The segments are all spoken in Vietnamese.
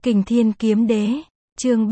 Kình Thiên Kiếm Đế, chương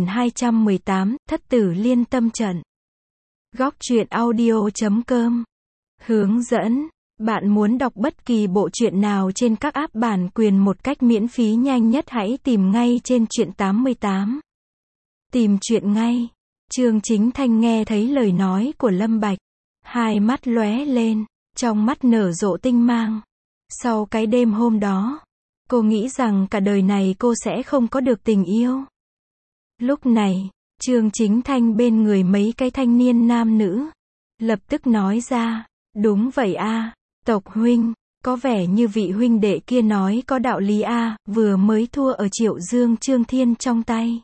3218, Thất Tử Liên Tâm Trận. Góc truyện audio.com. Hướng dẫn. Bạn muốn đọc bất kỳ bộ truyện nào trên các app bản quyền một cách miễn phí nhanh nhất hãy tìm ngay trên truyện 88. Tìm truyện ngay. Trương Chính Thanh nghe thấy lời nói của Lâm Bạch. Hai mắt lóe lên, trong mắt nở rộ tinh mang. Sau cái đêm hôm đó, cô nghĩ rằng cả đời này cô sẽ không có được tình yêu. Lúc này, Trương Chính Thanh bên người mấy cái thanh niên nam nữ, lập tức nói ra, đúng vậy a, Tộc huynh, có vẻ như vị huynh đệ kia nói có đạo lý a, vừa mới thua ở Triệu Dương Trương Thiên trong tay.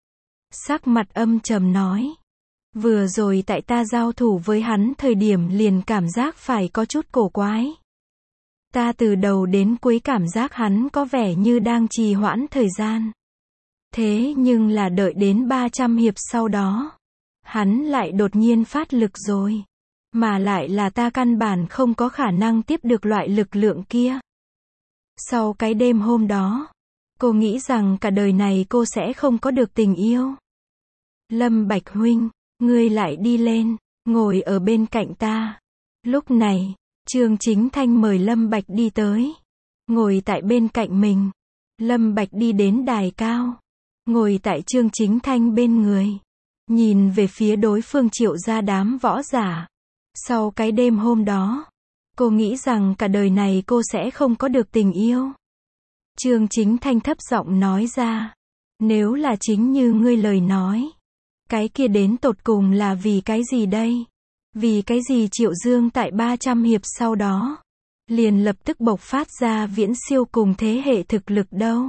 Sắc mặt âm trầm nói, vừa rồi tại ta giao thủ với hắn thời điểm liền cảm giác phải có chút cổ quái. Ta từ đầu đến cuối cảm giác hắn có vẻ như đang trì hoãn thời gian. Thế nhưng là đợi đến 300 hiệp sau đó, hắn lại đột nhiên phát lực rồi. Mà lại là ta căn bản không có khả năng tiếp được loại lực lượng kia. Sau cái đêm hôm đó, cô nghĩ rằng cả đời này cô sẽ không có được tình yêu. Lâm Bạch huynh, ngươi lại đi lên, ngồi ở bên cạnh ta. Lúc này, Trương Chính Thanh mời Lâm Bạch đi tới, ngồi tại bên cạnh mình. Lâm Bạch đi đến đài cao, ngồi tại Trương Chính Thanh bên người, nhìn về phía đối phương Triệu gia đám võ giả. Sau cái đêm hôm đó, cô nghĩ rằng cả đời này cô sẽ không có được tình yêu. Trương Chính Thanh thấp giọng nói ra, nếu là chính như ngươi lời nói, cái kia đến tột cùng là vì cái gì đây? Vì cái gì Triệu Dương tại 300 hiệp sau đó, liền lập tức bộc phát ra viễn siêu cùng thế hệ thực lực đâu?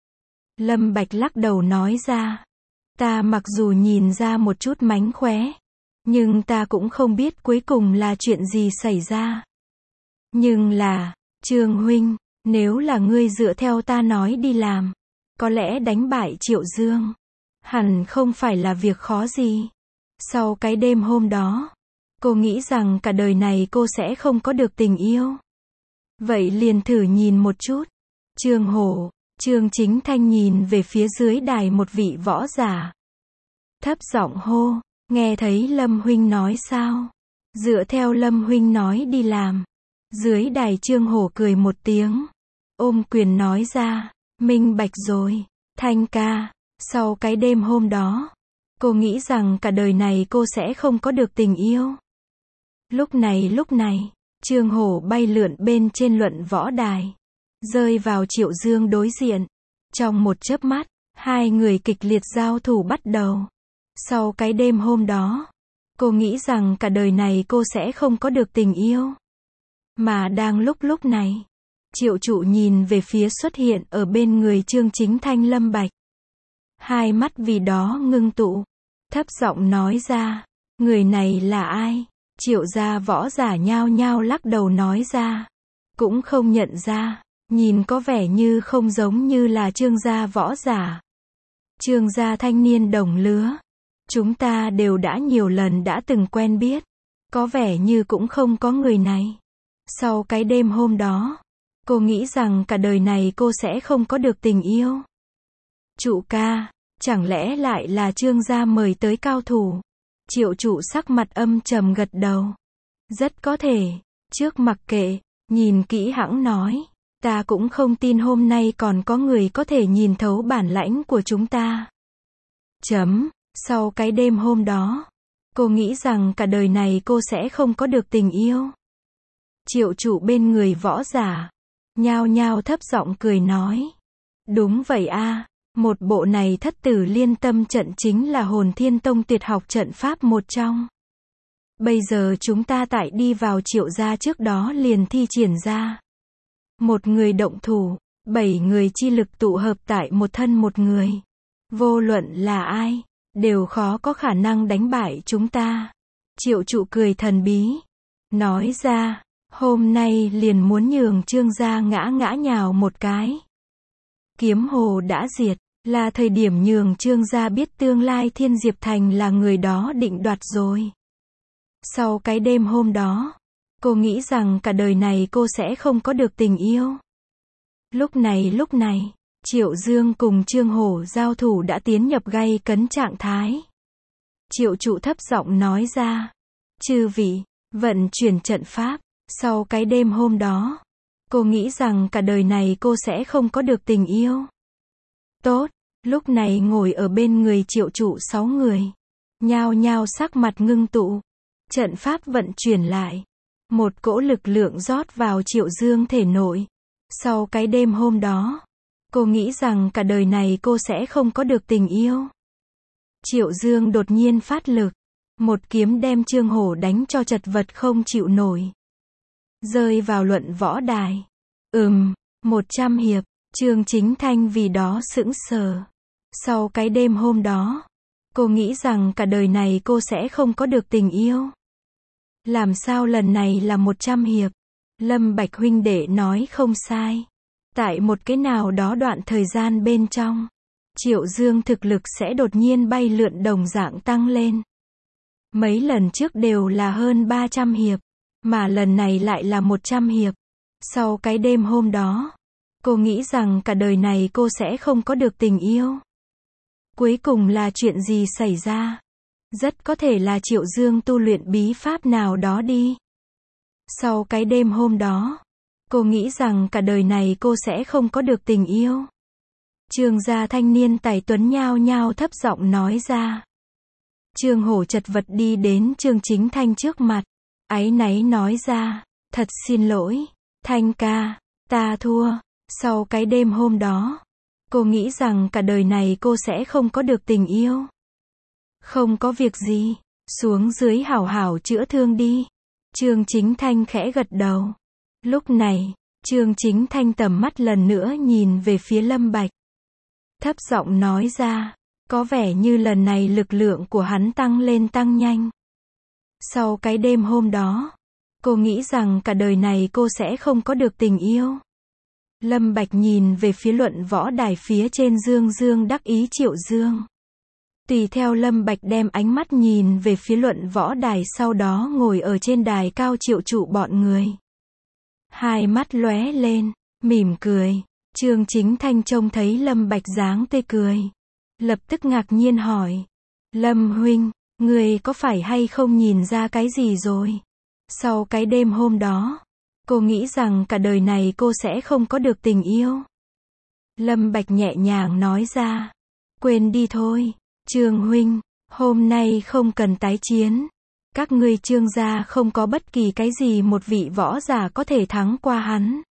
Lâm Bạch lắc đầu nói ra, ta mặc dù nhìn ra một chút mánh khóe, nhưng ta cũng không biết cuối cùng là chuyện gì xảy ra. Nhưng là, Trương huynh, nếu là ngươi dựa theo ta nói đi làm, có lẽ đánh bại Triệu Dương, hẳn không phải là việc khó gì. Sau cái đêm hôm đó, cô nghĩ rằng cả đời này cô sẽ không có được tình yêu. Vậy liền thử nhìn một chút. Trương Hổ, Trương Chính Thanh nhìn về phía dưới đài một vị võ giả. Thấp giọng hô, nghe thấy Lâm huynh nói sao? Dựa theo Lâm huynh nói đi làm. Dưới đài Trương Hổ cười một tiếng, ôm quyền nói ra, minh bạch rồi, Thanh ca. Sau cái đêm hôm đó, cô nghĩ rằng cả đời này cô sẽ không có được tình yêu. Lúc này, Trương Hổ bay lượn bên trên luận võ đài, rơi vào Triệu Dương đối diện. Trong một chớp mắt, hai người kịch liệt giao thủ bắt đầu. Sau cái đêm hôm đó, cô nghĩ rằng cả đời này cô sẽ không có được tình yêu. Mà đang lúc này, Triệu Trụ nhìn về phía xuất hiện ở bên người Trương Chính Thanh Lâm Bạch. Hai mắt vì đó ngưng tụ, thấp giọng nói ra, người này là ai? Triệu gia võ giả nhao nhao lắc đầu nói ra, cũng không nhận ra, nhìn có vẻ như không giống như là Trương gia võ giả. Trương gia thanh niên đồng lứa, chúng ta đều đã nhiều lần đã từng quen biết, có vẻ như cũng không có người này. Sau cái đêm hôm đó, cô nghĩ rằng cả đời này cô sẽ không có được tình yêu. Trụ ca, chẳng lẽ lại là Trương gia mời tới cao thủ? Triệu Trụ sắc mặt âm trầm gật đầu. Rất có thể, trước mặc kệ, nhìn kỹ hãng nói, ta cũng không tin hôm nay còn có người có thể nhìn thấu bản lãnh của chúng ta. Sau cái đêm hôm đó, cô nghĩ rằng cả đời này cô sẽ không có được tình yêu. Triệu Trụ bên người võ giả, nhao nhao thấp giọng cười nói, đúng vậy a, một bộ này Thất Tử Liên Tâm Trận chính là Hồn Thiên Tông tuyệt học trận pháp một trong. Bây giờ chúng ta tại đi vào Triệu gia trước đó liền thi triển ra. Một người động thủ, 7 người chi lực tụ hợp tại một thân một người. Vô luận là ai, đều khó có khả năng đánh bại chúng ta. Triệu Trụ cười thần bí, nói ra, hôm nay liền muốn nhường Trương gia ngã nhào một cái. Kiếm hồ đã diệt, là thời điểm nhường Trương gia biết tương lai Thiên Diệp Thành là người đó định đoạt rồi. Sau cái đêm hôm đó, cô nghĩ rằng cả đời này cô sẽ không có được tình yêu. Lúc này, Triệu Dương cùng Trương Hổ giao thủ đã tiến nhập gay cấn trạng thái. Triệu Trụ thấp giọng nói ra. Chư vị, vận chuyển trận pháp. Sau cái đêm hôm đó, cô nghĩ rằng cả đời này cô sẽ không có được tình yêu. Tốt, lúc này ngồi ở bên người Triệu Trụ 6 người. Nhao nhao sắc mặt ngưng tụ. Trận pháp vận chuyển lại. Một cỗ lực lượng rót vào Triệu Dương thể nội. Sau cái đêm hôm đó, cô nghĩ rằng cả đời này cô sẽ không có được tình yêu. Triệu Dương đột nhiên phát lực. Một kiếm đem Trương Hổ đánh cho chật vật không chịu nổi. Rơi vào luận võ đài. 100 hiệp, Trương Chính Thanh vì đó sững sờ. Sau cái đêm hôm đó, cô nghĩ rằng cả đời này cô sẽ không có được tình yêu. Làm sao lần này là 100 hiệp? Lâm Bạch huynh đệ nói không sai. Tại một cái nào đó đoạn thời gian bên trong, Triệu Dương thực lực sẽ đột nhiên bay lượn đồng dạng tăng lên. Mấy lần trước đều là hơn 300 hiệp, mà lần này lại là 100 hiệp. Sau cái đêm hôm đó, cô nghĩ rằng cả đời này cô sẽ không có được tình yêu. Cuối cùng là chuyện gì xảy ra? Rất có thể là Triệu Dương tu luyện bí pháp nào đó đi. Sau cái đêm hôm đó, cô nghĩ rằng cả đời này cô sẽ không có được tình yêu. Trương gia thanh niên tài tuấn nhao nhao thấp giọng nói ra. Trương Hổ chật vật đi đến Trương Chính Thanh trước mặt. Áy náy nói ra. Thật xin lỗi, Thanh ca, ta thua. Sau cái đêm hôm đó, cô nghĩ rằng cả đời này cô sẽ không có được tình yêu. Không có việc gì, xuống dưới hảo hảo chữa thương đi. Trương Chính Thanh khẽ gật đầu. Lúc này, Trương Chính Thanh tầm mắt lần nữa nhìn về phía Lâm Bạch. Thấp giọng nói ra, có vẻ như lần này lực lượng của hắn tăng lên tăng nhanh. Sau cái đêm hôm đó, cô nghĩ rằng cả đời này cô sẽ không có được tình yêu. Lâm Bạch nhìn về phía luận võ đài phía trên Dương Dương đắc ý Triệu Dương. Tùy theo Lâm Bạch đem ánh mắt nhìn về phía luận võ đài, sau đó ngồi ở trên đài cao Triệu Trụ bọn người. Hai mắt lóe lên, mỉm cười. Trương Chính Thanh trông thấy Lâm Bạch dáng tươi cười, lập tức ngạc nhiên hỏi. Lâm huynh, người có phải hay không nhìn ra cái gì rồi? Sau cái đêm hôm đó, cô nghĩ rằng cả đời này cô sẽ không có được tình yêu. Lâm Bạch nhẹ nhàng nói ra. Quên đi thôi, Trương huynh, hôm nay không cần tái chiến. Các ngươi Trương gia không có bất kỳ cái gì một vị võ giả có thể thắng qua hắn.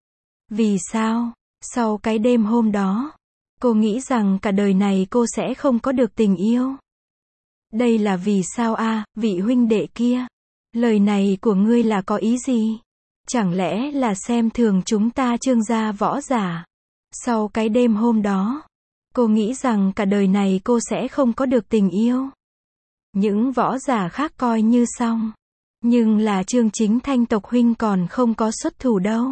Vì sao? Sau cái đêm hôm đó, cô nghĩ rằng cả đời này cô sẽ không có được tình yêu. Đây là vì sao a, vị huynh đệ kia? Lời này của ngươi là có ý gì? Chẳng lẽ là xem thường chúng ta Trương gia võ giả? Sau cái đêm hôm đó, cô nghĩ rằng cả đời này cô sẽ không có được tình yêu. Những võ giả khác coi như xong. Nhưng là Trương Chính Thanh tộc huynh còn không có xuất thủ đâu.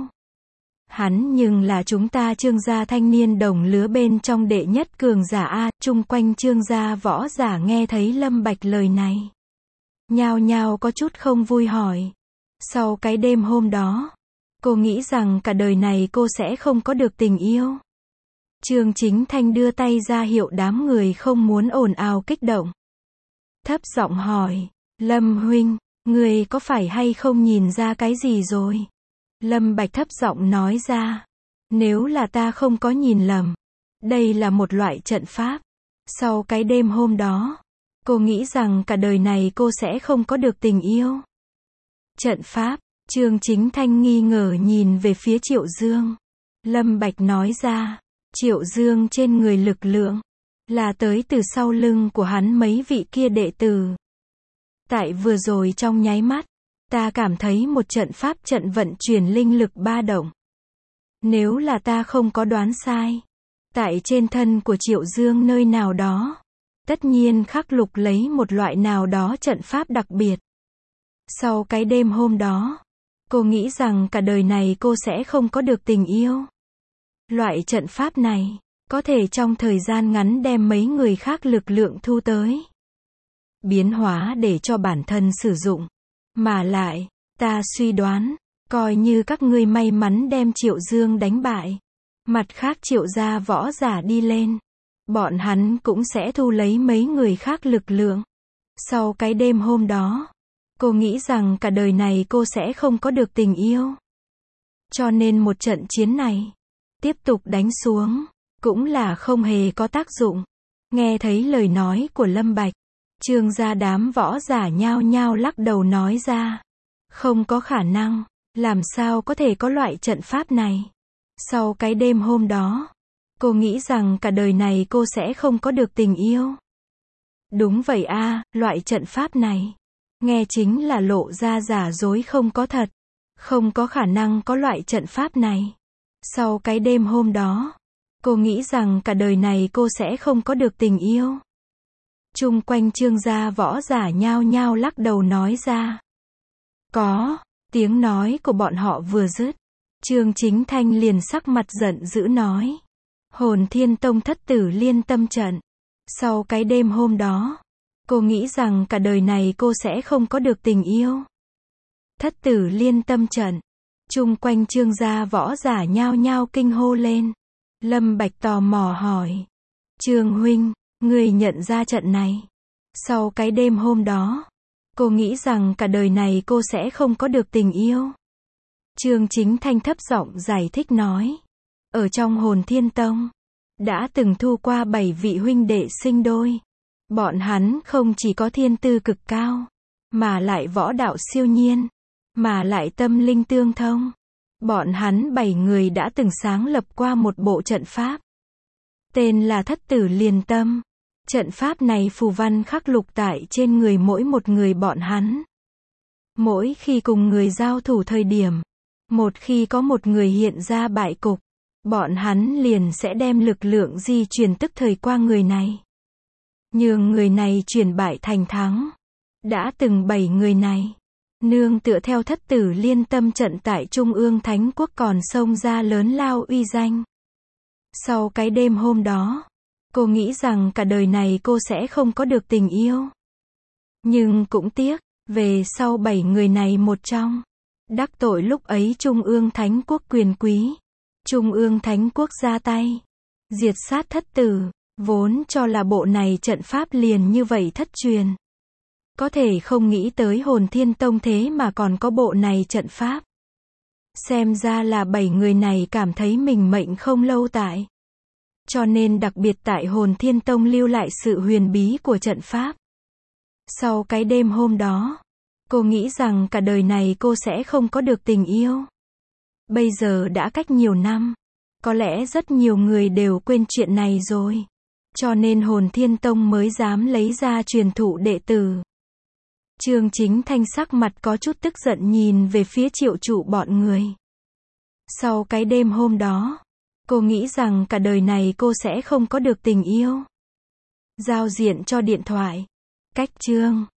Hắn nhưng là chúng ta Trương gia thanh niên đồng lứa bên trong đệ nhất cường giả a. Chung quanh Trương gia võ giả nghe thấy Lâm Bạch lời này, nhao nhao có chút không vui hỏi. Sau cái đêm hôm đó, cô nghĩ rằng cả đời này cô sẽ không có được tình yêu. Trương Chính Thanh đưa tay ra hiệu đám người không muốn ồn ào kích động. Thấp giọng hỏi, Lâm huynh, người có phải hay không nhìn ra cái gì rồi? Lâm Bạch thấp giọng nói ra, nếu là ta không có nhìn lầm, đây là một loại trận pháp. Sau cái đêm hôm đó, cô nghĩ rằng cả đời này cô sẽ không có được tình yêu. Trận pháp, Trương Chính Thanh nghi ngờ nhìn về phía Triệu Dương. Lâm Bạch nói ra, Triệu Dương trên người lực lượng, là tới từ sau lưng của hắn mấy vị kia đệ tử. Tại vừa rồi trong nháy mắt, ta cảm thấy một trận pháp trận vận chuyển linh lực ba động. Nếu là ta không có đoán sai, tại trên thân của Triệu Dương nơi nào đó, tất nhiên khắc lục lấy một loại nào đó trận pháp đặc biệt. Sau cái đêm hôm đó, cô nghĩ rằng cả đời này cô sẽ không có được tình yêu. Loại trận pháp này, có thể trong thời gian ngắn đem mấy người khác lực lượng thu tới, biến hóa để cho bản thân sử dụng. Mà lại, ta suy đoán, coi như các ngươi may mắn đem Triệu Dương đánh bại, Mặt khác Triệu gia võ giả đi lên, bọn hắn cũng sẽ thu lấy mấy người khác lực lượng. Sau cái đêm hôm đó, cô nghĩ rằng cả đời này cô sẽ không có được tình yêu. Cho nên một trận chiến này, tiếp tục đánh xuống, cũng là không hề có tác dụng. Nghe thấy lời nói của Lâm Bạch, Trương gia đám võ giả nhao nhao lắc đầu nói ra. Không có khả năng, làm sao có thể có loại trận pháp này. Sau cái đêm hôm đó, cô nghĩ rằng cả đời này cô sẽ không có được tình yêu. Đúng vậy a, loại trận pháp này, nghe chính là lộ ra giả dối không có thật. Không có khả năng có loại trận pháp này. Sau cái đêm hôm đó, cô nghĩ rằng cả đời này cô sẽ không có được tình yêu. Chung quanh Trương gia võ giả nhao nhao lắc đầu nói ra. Có, tiếng nói của bọn họ vừa dứt, Trương Chính Thanh liền sắc mặt giận dữ nói. Hồn Thiên Tông thất tử liên tâm trận. Sau cái đêm hôm đó, cô nghĩ rằng cả đời này cô sẽ không có được tình yêu. Thất tử liên tâm trận. Chung quanh Trương gia võ giả nhao nhao kinh hô lên. Lâm Bạch tò mò hỏi. Trương huynh, người nhận ra trận này. Sau cái đêm hôm đó, cô nghĩ rằng cả đời này cô sẽ không có được tình yêu. Trương Chính Thanh thấp giọng giải thích nói. Ở trong Hồn Thiên Tông, đã từng thu qua 7 vị huynh đệ sinh đôi. Bọn hắn không chỉ có thiên tư cực cao, mà lại võ đạo siêu nhiên, mà lại tâm linh tương thông. Bọn hắn 7 người đã từng sáng lập qua một bộ trận pháp. Tên là Thất Tử Liên Tâm. Trận pháp này phù văn khắc lục tại trên người mỗi một người bọn hắn. Mỗi khi cùng người giao thủ thời điểm, một khi có một người hiện ra bại cục, bọn hắn liền sẽ đem lực lượng di chuyển tức thời qua người này, nhường người này chuyển bại thành thắng. Đã từng 7 người này, nương tựa theo Thất Tử Liên Tâm trận tại Trung ương Thánh Quốc còn xông ra lớn lao uy danh. Sau cái đêm hôm đó, cô nghĩ rằng cả đời này cô sẽ không có được tình yêu. Nhưng cũng tiếc, về sau 7 người này một trong, đắc tội lúc ấy Trung ương Thánh Quốc quyền quý. Trung ương Thánh Quốc ra tay, diệt sát thất tử, vốn cho là bộ này trận pháp liền như vậy thất truyền. Có thể không nghĩ tới Hồn Thiên Tông thế mà còn có bộ này trận pháp. Xem ra là 7 người này cảm thấy mình mệnh không lâu tại. Cho nên đặc biệt tại Hồn Thiên Tông lưu lại sự huyền bí của trận pháp. Sau cái đêm hôm đó, cô nghĩ rằng cả đời này cô sẽ không có được tình yêu. Bây giờ đã cách nhiều năm, có lẽ rất nhiều người đều quên chuyện này rồi. Cho nên Hồn Thiên Tông mới dám lấy ra truyền thụ đệ tử. Trương Chính Thanh sắc mặt có chút tức giận nhìn về phía Triệu Trụ bọn người. Sau cái đêm hôm đó, cô nghĩ rằng cả đời này cô sẽ không có được tình yêu. Giao diện cho điện thoại. Cách chương